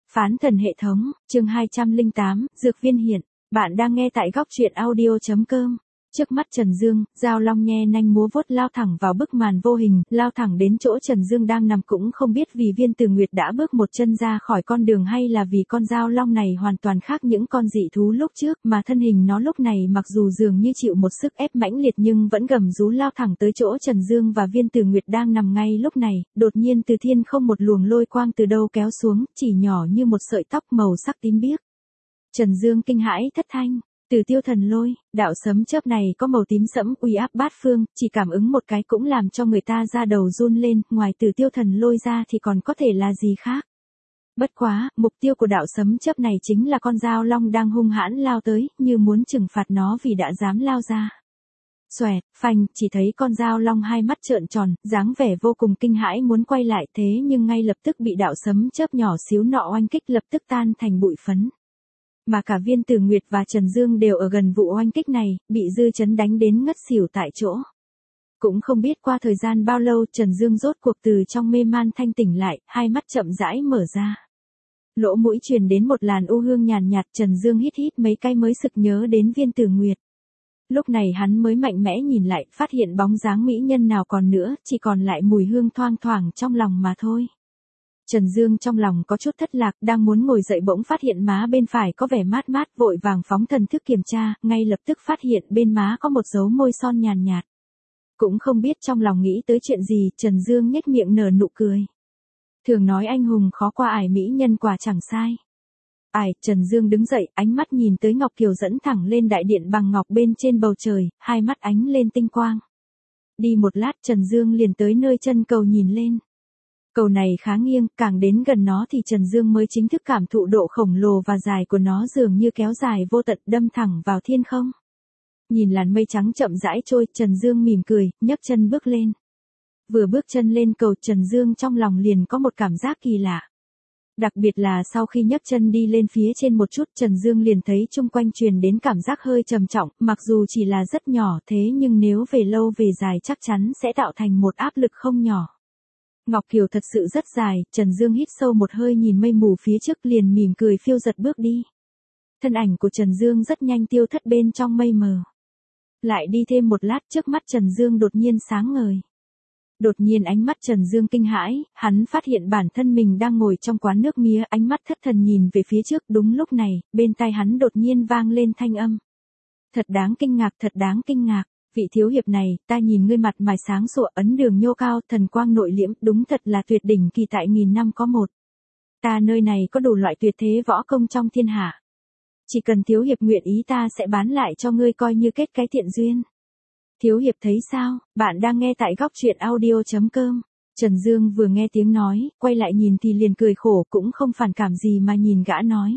Phán thần hệ thống, chương 208, Dược viên hiện. Bạn đang nghe tại góc truyện audio.com. Trước mắt Trần Dương, dao long nhe nanh múa vuốt lao thẳng vào bức màn vô hình, lao thẳng đến chỗ Trần Dương đang nằm, cũng không biết vì Viên Tử Nguyệt đã bước một chân ra khỏi con đường hay là vì con dao long này hoàn toàn khác những con dị thú lúc trước, mà thân hình nó lúc này mặc dù dường như chịu một sức ép mãnh liệt nhưng vẫn gầm rú lao thẳng tới chỗ Trần Dương và Viên Tử Nguyệt đang nằm ngay lúc này. Đột nhiên từ thiên không một luồng lôi quang từ đâu kéo xuống, chỉ nhỏ như một sợi tóc màu sắc tím biếc. Trần Dương kinh hãi thất thanh. Tử Tiêu Thần Lôi, đạo sấm chớp này có màu tím sẫm uy áp bát phương, chỉ cảm ứng một cái cũng làm cho người ta da đầu run lên, ngoài Tử Tiêu Thần Lôi ra thì còn có thể là gì khác. Bất quá, mục tiêu của đạo sấm chớp này chính là con dao long đang hung hãn lao tới, như muốn trừng phạt nó vì đã dám lao ra. Xoẹt, phanh, chỉ thấy con dao long hai mắt trợn tròn, dáng vẻ vô cùng kinh hãi muốn quay lại, thế nhưng ngay lập tức bị đạo sấm chớp nhỏ xíu nọ oanh kích, lập tức tan thành bụi phấn. Mà cả Viên Tử Nguyệt và Trần Dương đều ở gần vụ oanh kích này, bị dư chấn đánh đến ngất xỉu tại chỗ. Cũng không biết qua thời gian bao lâu, Trần Dương rốt cuộc từ trong mê man thanh tỉnh lại, hai mắt chậm rãi mở ra. Lỗ mũi truyền đến một làn u hương nhàn nhạt, Trần Dương hít hít mấy cái mới sực nhớ đến Viên Tử Nguyệt. Lúc này hắn mới mạnh mẽ nhìn lại, phát hiện bóng dáng mỹ nhân nào còn nữa, chỉ còn lại mùi hương thoang thoảng trong lòng mà thôi. Trần Dương trong lòng có chút thất lạc, đang muốn ngồi dậy bỗng phát hiện má bên phải có vẻ mát mát, vội vàng phóng thần thức kiểm tra, ngay lập tức phát hiện bên má có một dấu môi son nhàn nhạt. Cũng không biết trong lòng nghĩ tới chuyện gì, Trần Dương nhếch miệng nở nụ cười. Thường nói anh hùng khó qua ải, mỹ nhân quả chẳng sai. Trần Dương đứng dậy, ánh mắt nhìn tới Ngọc Kiều dẫn thẳng lên đại điện bằng ngọc bên trên bầu trời, hai mắt ánh lên tinh quang. Đi một lát Trần Dương liền tới nơi chân cầu nhìn lên. Cầu này khá nghiêng, càng đến gần nó thì Trần Dương mới chính thức cảm thụ độ khổng lồ và dài của nó, dường như kéo dài vô tận đâm thẳng vào thiên không. Nhìn làn mây trắng chậm rãi trôi, Trần Dương mỉm cười, nhấc chân bước lên. Vừa bước chân lên cầu, Trần Dương trong lòng liền có một cảm giác kỳ lạ. Đặc biệt là sau khi nhấc chân đi lên phía trên một chút, Trần Dương liền thấy chung quanh truyền đến cảm giác hơi trầm trọng, mặc dù chỉ là rất nhỏ thế nhưng nếu về lâu về dài chắc chắn sẽ tạo thành một áp lực không nhỏ. Ngọc Kiều thật sự rất dài, Trần Dương hít sâu một hơi nhìn mây mù phía trước liền mỉm cười phiêu giật bước đi. Thân ảnh của Trần Dương rất nhanh tiêu thất bên trong mây mờ. Lại đi thêm một lát trước mắt Trần Dương đột nhiên sáng ngời. Đột nhiên ánh mắt Trần Dương kinh hãi, hắn phát hiện bản thân mình đang ngồi trong quán nước mía, ánh mắt thất thần nhìn về phía trước. Đúng lúc này, bên tai hắn đột nhiên vang lên thanh âm. Thật đáng kinh ngạc, thật đáng kinh ngạc. Vị thiếu hiệp này, ta nhìn ngươi mặt mày sáng sủa, ấn đường nhô cao, thần quang nội liễm, đúng thật là tuyệt đỉnh kỳ tại nghìn năm có một. Ta nơi này có đủ loại tuyệt thế võ công trong thiên hạ. Chỉ cần thiếu hiệp nguyện ý ta sẽ bán lại cho ngươi coi như kết cái thiện duyên. Thiếu hiệp thấy sao? Bạn đang nghe tại góc truyện audio.com. Trần Dương vừa nghe tiếng nói, quay lại nhìn thì liền cười khổ, cũng không phản cảm gì mà nhìn gã nói.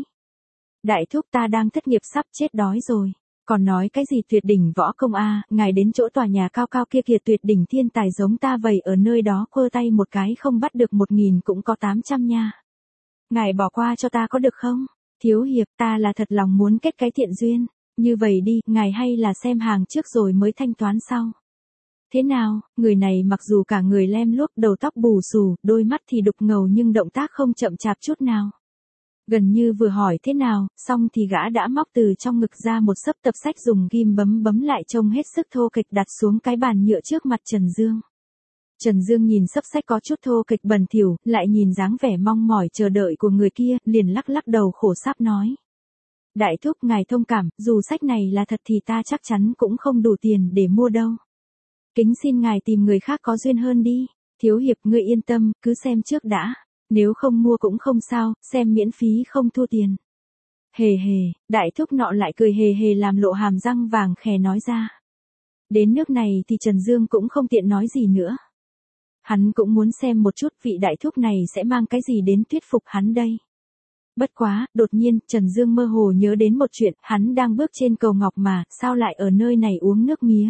Đại thúc, ta đang thất nghiệp sắp chết đói rồi. Còn nói cái gì tuyệt đỉnh võ công a? Ngài đến chỗ tòa nhà cao cao kia kìa, tuyệt đỉnh thiên tài giống ta vậy, ở nơi đó quơ tay một cái không bắt được 1000 cũng có 800 nha. Ngài bỏ qua cho ta có được không? Thiếu hiệp, ta là thật lòng muốn kết cái thiện duyên. Như vậy đi, ngài hay là xem hàng trước rồi mới thanh toán sau. Thế nào? Người này mặc dù cả người lem luốc, đầu tóc bù xù, đôi mắt thì đục ngầu nhưng động tác không chậm chạp chút nào. Gần như vừa hỏi thế nào, xong thì gã đã móc từ trong ngực ra một xấp tập sách dùng ghim bấm lại, trông hết sức thô kệch, đặt xuống cái bàn nhựa trước mặt Trần Dương. Trần Dương nhìn xấp sách có chút thô kệch bẩn thỉu, lại nhìn dáng vẻ mong mỏi chờ đợi của người kia, liền lắc lắc đầu khổ sáp nói. Đại thúc, ngài thông cảm, dù sách này là thật thì ta chắc chắn cũng không đủ tiền để mua đâu. Kính xin ngài tìm người khác có duyên hơn đi. Thiếu hiệp, ngươi yên tâm, cứ xem trước đã. Nếu không mua cũng không sao, xem miễn phí không thu tiền. Hề hề, đại thúc nọ lại cười hề hề làm lộ hàm răng vàng khè nói ra. Đến nước này thì Trần Dương cũng không tiện nói gì nữa. Hắn cũng muốn xem một chút vị đại thúc này sẽ mang cái gì đến thuyết phục hắn đây. Bất quá, đột nhiên, Trần Dương mơ hồ nhớ đến một chuyện, hắn đang bước trên cầu ngọc mà, sao lại ở nơi này uống nước mía.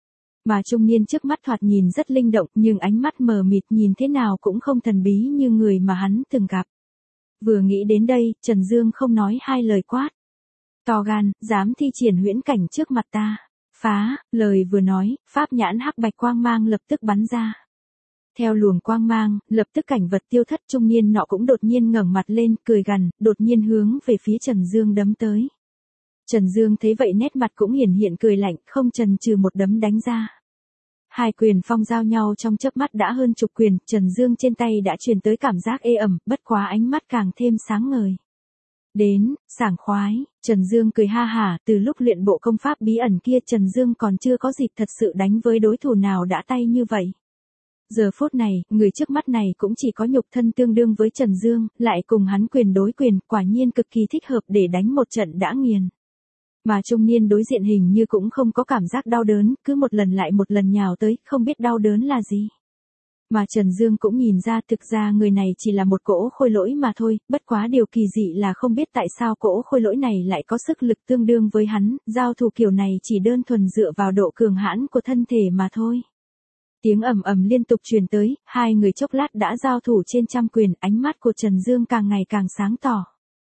Mà trung niên trước mắt thoạt nhìn rất linh động, nhưng ánh mắt mờ mịt nhìn thế nào cũng không thần bí như người mà hắn từng gặp. Vừa nghĩ đến đây, Trần Dương không nói hai lời quát. To gan, dám thi triển huyễn cảnh trước mặt ta. Phá, lời vừa nói, pháp nhãn hắc bạch quang mang lập tức bắn ra. Theo luồng quang mang, lập tức cảnh vật tiêu thất, trung niên nọ cũng đột nhiên ngẩng mặt lên, cười gằn, đột nhiên hướng về phía Trần Dương đấm tới. Trần Dương thấy vậy nét mặt cũng hiển hiện cười lạnh, không chần chừ một đấm đánh ra. Hai quyền phong giao nhau trong chớp mắt đã hơn chục quyền, Trần Dương trên tay đã truyền tới cảm giác ê ẩm, bất quá ánh mắt càng thêm sáng ngời. Đến, sảng khoái, Trần Dương cười ha hả, từ lúc luyện bộ công pháp bí ẩn kia Trần Dương còn chưa có dịp thật sự đánh với đối thủ nào đã tay như vậy. Giờ phút này, người trước mắt này cũng chỉ có nhục thân tương đương với Trần Dương, lại cùng hắn quyền đối quyền, quả nhiên cực kỳ thích hợp để đánh một trận đã nghiền. Mà trung niên đối diện hình như cũng không có cảm giác đau đớn, cứ một lần lại một lần nhào tới, không biết đau đớn là gì. Mà Trần Dương cũng nhìn ra thực ra người này chỉ là một cỗ khôi lỗi mà thôi, bất quá điều kỳ dị là không biết tại sao cỗ khôi lỗi này lại có sức lực tương đương với hắn, giao thủ kiểu này chỉ đơn thuần dựa vào độ cường hãn của thân thể mà thôi. Tiếng ầm ầm liên tục truyền tới, hai người chốc lát đã giao thủ trên trăm quyền, ánh mắt của Trần Dương càng ngày càng sáng tỏ.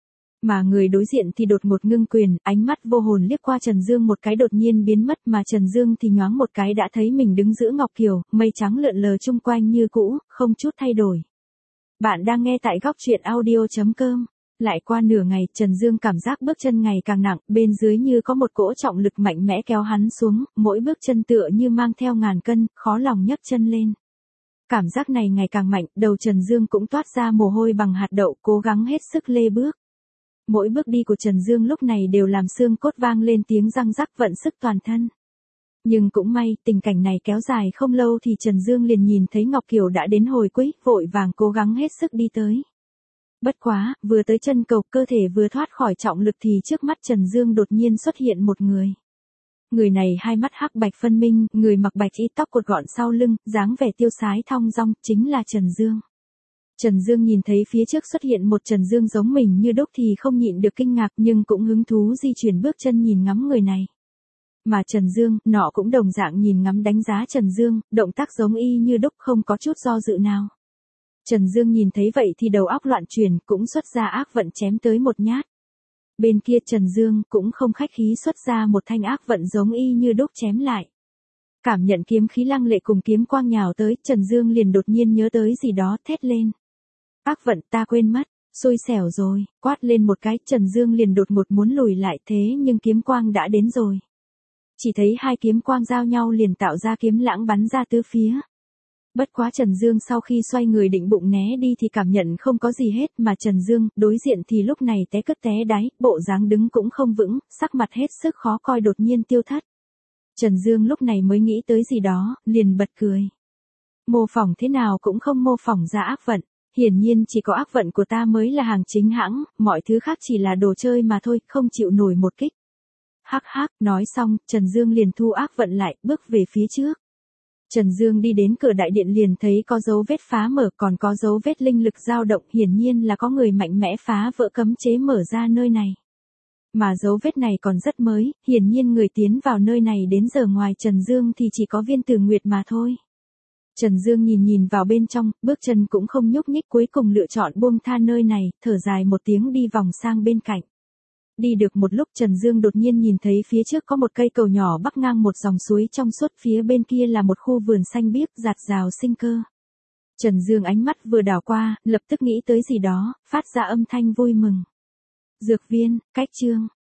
Mà người đối diện thì đột ngột ngưng quyền, ánh mắt vô hồn liếc qua Trần Dương một cái đột nhiên biến mất mà Trần Dương thì nhoáng một cái đã thấy mình đứng giữa Ngọc Kiều, mây trắng lượn lờ chung quanh như cũ, không chút thay đổi. Bạn đang nghe tại góc truyện audio.com. Lại qua nửa ngày, Trần Dương cảm giác bước chân ngày càng nặng, bên dưới như có một cỗ trọng lực mạnh mẽ kéo hắn xuống, mỗi bước chân tựa như mang theo ngàn cân, khó lòng nhấc chân lên. Cảm giác này ngày càng mạnh, đầu Trần Dương cũng toát ra mồ hôi bằng hạt đậu, cố gắng hết sức lê bước. Mỗi bước đi của Trần Dương lúc này đều làm xương cốt vang lên tiếng răng rắc vận sức toàn thân. Nhưng cũng may, tình cảnh này kéo dài không lâu thì Trần Dương liền nhìn thấy Ngọc Kiều đã đến hồi cuối, vội vàng cố gắng hết sức đi tới. Bất quá, vừa tới chân cầu, cơ thể vừa thoát khỏi trọng lực thì trước mắt Trần Dương đột nhiên xuất hiện một người. Người này hai mắt hắc bạch phân minh, người mặc bạch y tóc cột gọn sau lưng, dáng vẻ tiêu sái thong dong, chính là Trần Dương. Trần Dương nhìn thấy phía trước xuất hiện một Trần Dương giống mình như đúc thì không nhịn được kinh ngạc nhưng cũng hứng thú di chuyển bước chân nhìn ngắm người này. Mà Trần Dương, nọ cũng đồng dạng nhìn ngắm đánh giá Trần Dương, động tác giống y như đúc không có chút do dự nào. Trần Dương nhìn thấy vậy thì đầu óc loạn chuyển cũng xuất ra ác vận chém tới một nhát. Bên kia Trần Dương cũng không khách khí xuất ra một thanh ác vận giống y như đúc chém lại. Cảm nhận kiếm khí lăng lệ cùng kiếm quang nhào tới, Trần Dương liền đột nhiên nhớ tới gì đó thét lên. Ác vận ta quên mất, xui xẻo rồi, quát lên một cái, Trần Dương liền đột ngột muốn lùi lại thế nhưng kiếm quang đã đến rồi. Chỉ thấy hai kiếm quang giao nhau liền tạo ra kiếm lãng bắn ra tứ phía. Bất quá Trần Dương sau khi xoay người định bụng né đi thì cảm nhận không có gì hết mà Trần Dương đối diện thì lúc này té cất té đáy, bộ dáng đứng cũng không vững, sắc mặt hết sức khó coi đột nhiên tiêu thất. Trần Dương lúc này mới nghĩ tới gì đó, liền bật cười. Mô phỏng thế nào cũng không mô phỏng ra ác vận. Hiển nhiên chỉ có ác vận của ta mới là hàng chính hãng, mọi thứ khác chỉ là đồ chơi mà thôi, không chịu nổi một kích. Hắc hắc, nói xong, Trần Dương liền thu ác vận lại, bước về phía trước. Trần Dương đi đến cửa đại điện liền thấy có dấu vết phá mở còn có dấu vết linh lực dao động, hiển nhiên là có người mạnh mẽ phá vỡ cấm chế mở ra nơi này. Mà dấu vết này còn rất mới, hiển nhiên người tiến vào nơi này đến giờ ngoài Trần Dương thì chỉ có Viên Tử Nguyệt mà thôi. Trần Dương nhìn vào bên trong, bước chân cũng không nhúc nhích cuối cùng lựa chọn buông tha nơi này, thở dài một tiếng đi vòng sang bên cạnh. Đi được một lúc Trần Dương đột nhiên nhìn thấy phía trước có một cây cầu nhỏ bắc ngang một dòng suối trong suốt phía bên kia là một khu vườn xanh biếc rạt rào sinh cơ. Trần Dương ánh mắt vừa đảo qua, lập tức nghĩ tới gì đó, phát ra âm thanh vui mừng. Dược viên, cách chương.